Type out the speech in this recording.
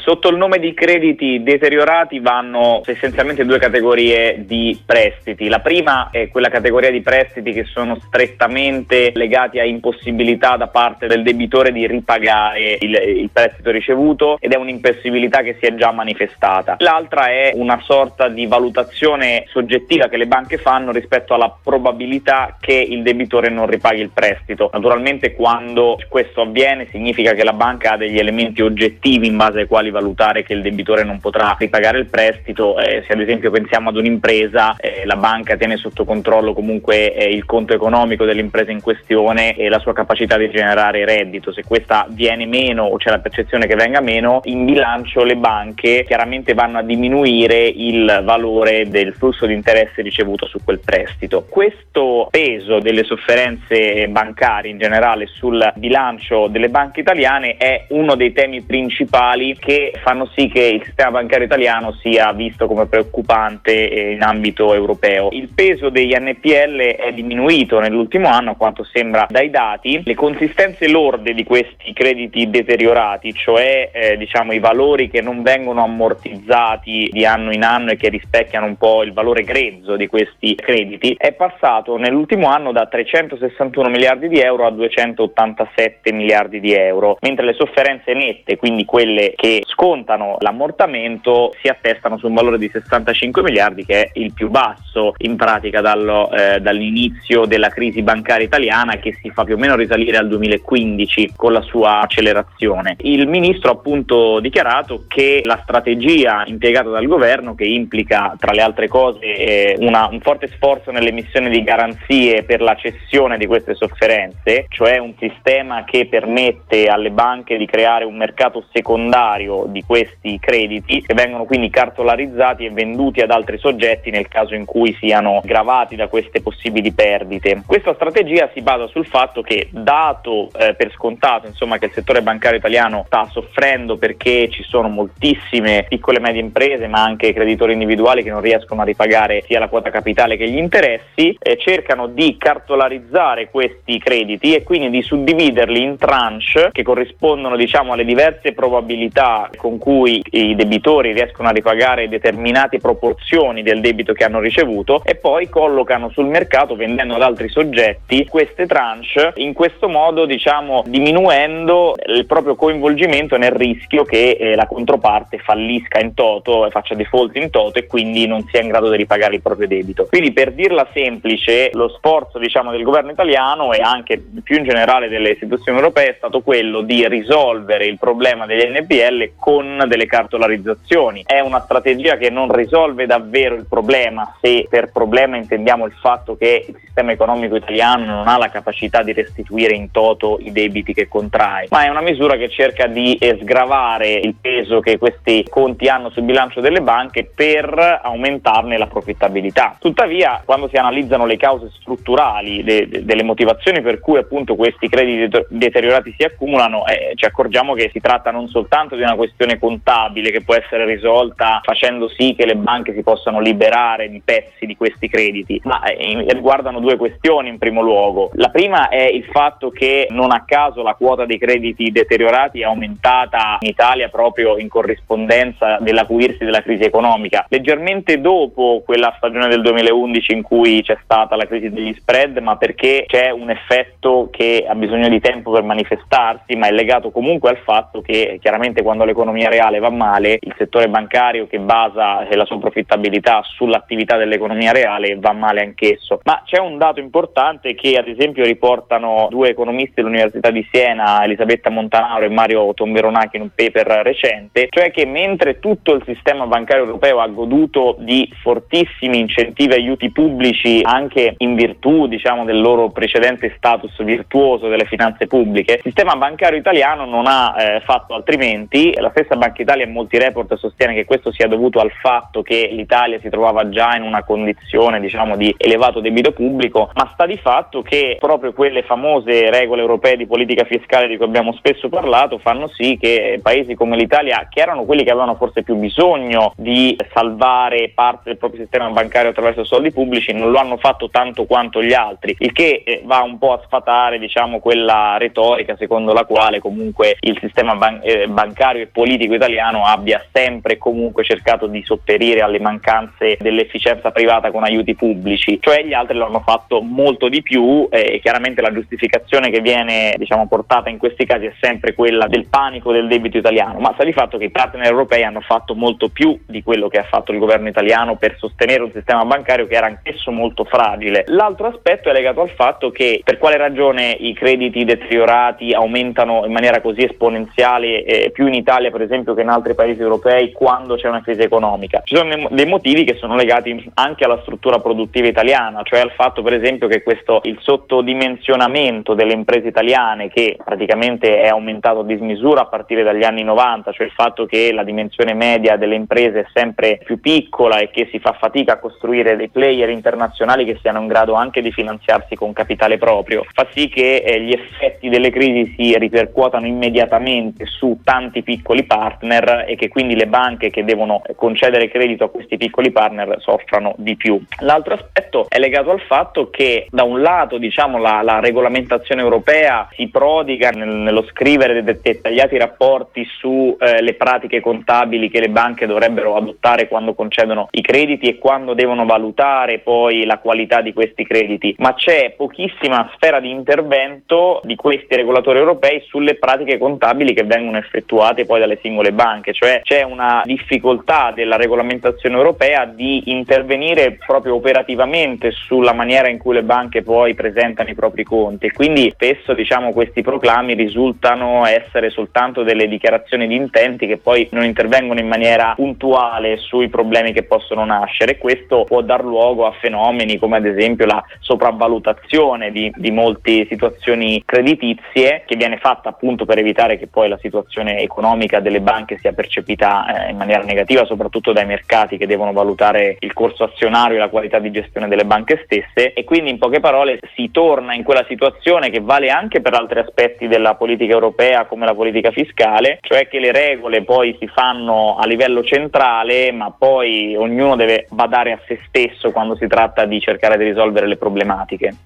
Sotto il nome di crediti deteriorati vanno essenzialmente due categorie di prestiti. La prima è quella categoria di prestiti che sono strettamente legati a impossibilità da parte del debitore di ripagare il prestito ricevuto, ed è un'impossibilità che si è già manifestata. L'altra è una sorta di valutazione soggettiva che le banche fanno rispetto alla probabilità che il debitore non ripaghi il prestito. Naturalmente quando questo avviene significa che la banca ha degli elementi oggettivi in base ai quali valutare che il debitore non potrà ripagare il prestito. Se ad esempio pensiamo ad un'impresa, la banca tiene sotto controllo comunque il conto economico dell'impresa in questione e la sua capacità di generare reddito. Se questa viene meno o c'è la percezione che venga meno, in bilancio le banche chiaramente vanno a diminuire il valore del flusso di interesse ricevuto su quel prestito. Questo peso delle sofferenze bancarie in generale sul bilancio delle banche italiane è uno dei temi principali che fanno sì che il sistema bancario italiano sia visto come preoccupante in ambito europeo. Il peso degli NPL è diminuito nell'ultimo anno, a quanto sembra dai dati. Le consistenze lorde di questi crediti deteriorati, cioè i valori che non vengono ammortizzati di anno in anno e che rispecchiano un po' il valore grezzo di questi crediti, è passato nell'ultimo anno da 361 miliardi di euro a 287 miliardi di euro, mentre le sofferenze nette, quindi quelle che scontano l'ammortamento, si attestano su un valore di 65 miliardi, che è il più basso in pratica dall'inizio della crisi bancaria italiana, che si fa più o meno risalire al 2015 con la sua accelerazione. Il ministro ha appunto dichiarato che la strategia impiegata dal governo, che implica tra le altre cose un forte sforzo nell'emissione di garanzie per la cessione di queste sofferenze, cioè un sistema che permette alle banche di creare un mercato secondario di questi crediti, che vengono quindi cartolarizzati e venduti ad altri soggetti nel caso in cui siano gravati da queste possibili perdite. Questa strategia si basa sul fatto che, dato per scontato che il settore bancario italiano sta soffrendo perché ci sono moltissime piccole e medie imprese, ma anche creditori individuali che non riescono a ripagare sia la quota capitale che gli interessi, cercano di cartolarizzare questi crediti e quindi di suddividerli in tranche che corrispondono alle diverse probabilità con cui i debitori riescono a ripagare determinate proporzioni del debito che hanno ricevuto, e poi collocano sul mercato, vendendo ad altri soggetti queste tranche, in questo modo diminuendo il proprio coinvolgimento nel rischio che la controparte fallisca in toto, faccia default in toto e quindi non sia in grado di ripagare il proprio debito. Quindi, per dirla semplice, lo sforzo del governo italiano e anche più in generale delle istituzioni europee è stato quello di risolvere il problema degli NPL con delle cartolarizzazioni. È una strategia che non risolve davvero il problema, se per problema intendiamo il fatto che il sistema economico italiano non ha la capacità di restituire in toto i debiti che contrae, ma è una misura che cerca di sgravare il peso che questi conti hanno sul bilancio delle banche per aumentarne la profittabilità. Tuttavia, quando si analizzano le cause strutturali delle motivazioni per cui appunto questi crediti deteriorati si accumulano, ci accorgiamo che si tratta non soltanto di una questione contabile che può essere risolta facendo sì che le banche si possano liberare di pezzi di questi crediti, ma riguardano due questioni in primo luogo. La prima è il fatto che non a caso la quota dei crediti deteriorati è aumentata in Italia proprio in corrispondenza dell'acuirsi della crisi economica, leggermente dopo quella stagione del 2011 in cui c'è stata la crisi degli spread, ma perché c'è un effetto che ha bisogno di tempo per manifestarsi, ma è legato comunque al fatto che chiaramente quando l'economia reale va male, il settore bancario, che basa la sua profittabilità sull'attività dell'economia reale, va male anch'esso. Ma c'è un dato importante che ad esempio riportano due economisti dell'Università di Siena, Elisabetta Montanaro e Mario Tomberonachi, in un paper recente, cioè che mentre tutto il sistema bancario europeo ha goduto di fortissimi incentivi e aiuti pubblici, anche in virtù del loro precedente status virtuoso delle finanze pubbliche, il sistema bancario italiano non ha fatto altrimenti. La stessa Banca Italia in molti report sostiene che questo sia dovuto al fatto che l'Italia si trovava già in una condizione di elevato debito pubblico, ma sta di fatto che proprio quelle famose regole europee di politica fiscale di cui abbiamo spesso parlato fanno sì che paesi come l'Italia, che erano quelli che avevano forse più bisogno di salvare parte del proprio sistema bancario attraverso soldi pubblici, non lo hanno fatto tanto quanto gli altri, il che va un po' a sfatare quella retorica secondo la quale comunque il sistema bancario è politico italiano abbia sempre e comunque cercato di sopperire alle mancanze dell'efficienza privata con aiuti pubblici, cioè gli altri lo hanno fatto molto di più, e chiaramente la giustificazione che viene portata in questi casi è sempre quella del panico del debito italiano, ma sta di fatto che i partner europei hanno fatto molto più di quello che ha fatto il governo italiano per sostenere un sistema bancario che era anch'esso molto fragile. L'altro aspetto è legato al fatto che per quale ragione i crediti deteriorati aumentano in maniera così esponenziale, più in Italia per esempio che in altri paesi europei, quando c'è una crisi economica. Ci sono dei motivi che sono legati anche alla struttura produttiva italiana, cioè al fatto per esempio che il sottodimensionamento delle imprese italiane, che praticamente è aumentato a dismisura a partire dagli anni 90, cioè il fatto che la dimensione media delle imprese è sempre più piccola e che si fa fatica a costruire dei player internazionali che siano in grado anche di finanziarsi con capitale proprio, fa sì che gli effetti delle crisi si ripercuotano immediatamente su tanti piccoli partner e che quindi le banche che devono concedere credito a questi piccoli partner soffrano di più. L'altro aspetto è legato al fatto che da un lato la regolamentazione europea si prodiga nello scrivere dettagliati rapporti su le pratiche contabili che le banche dovrebbero adottare quando concedono i crediti e quando devono valutare poi la qualità di questi crediti, ma c'è pochissima sfera di intervento di questi regolatori europei sulle pratiche contabili che vengono effettuate poi dalle singole banche, cioè c'è una difficoltà della regolamentazione europea di intervenire proprio operativamente sulla maniera in cui le banche poi presentano i propri conti, e quindi spesso questi proclami risultano essere soltanto delle dichiarazioni di intenti che poi non intervengono in maniera puntuale sui problemi che possono nascere, e questo può dar luogo a fenomeni come ad esempio la sopravvalutazione di molte situazioni creditizie, che viene fatta appunto per evitare che poi la situazione economica delle banche sia percepita in maniera negativa, soprattutto dai mercati che devono valutare il corso azionario e la qualità di gestione delle banche stesse, e quindi in poche parole si torna in quella situazione che vale anche per altri aspetti della politica europea come la politica fiscale, cioè che le regole poi si fanno a livello centrale, ma poi ognuno deve badare a se stesso quando si tratta di cercare di risolvere le problematiche.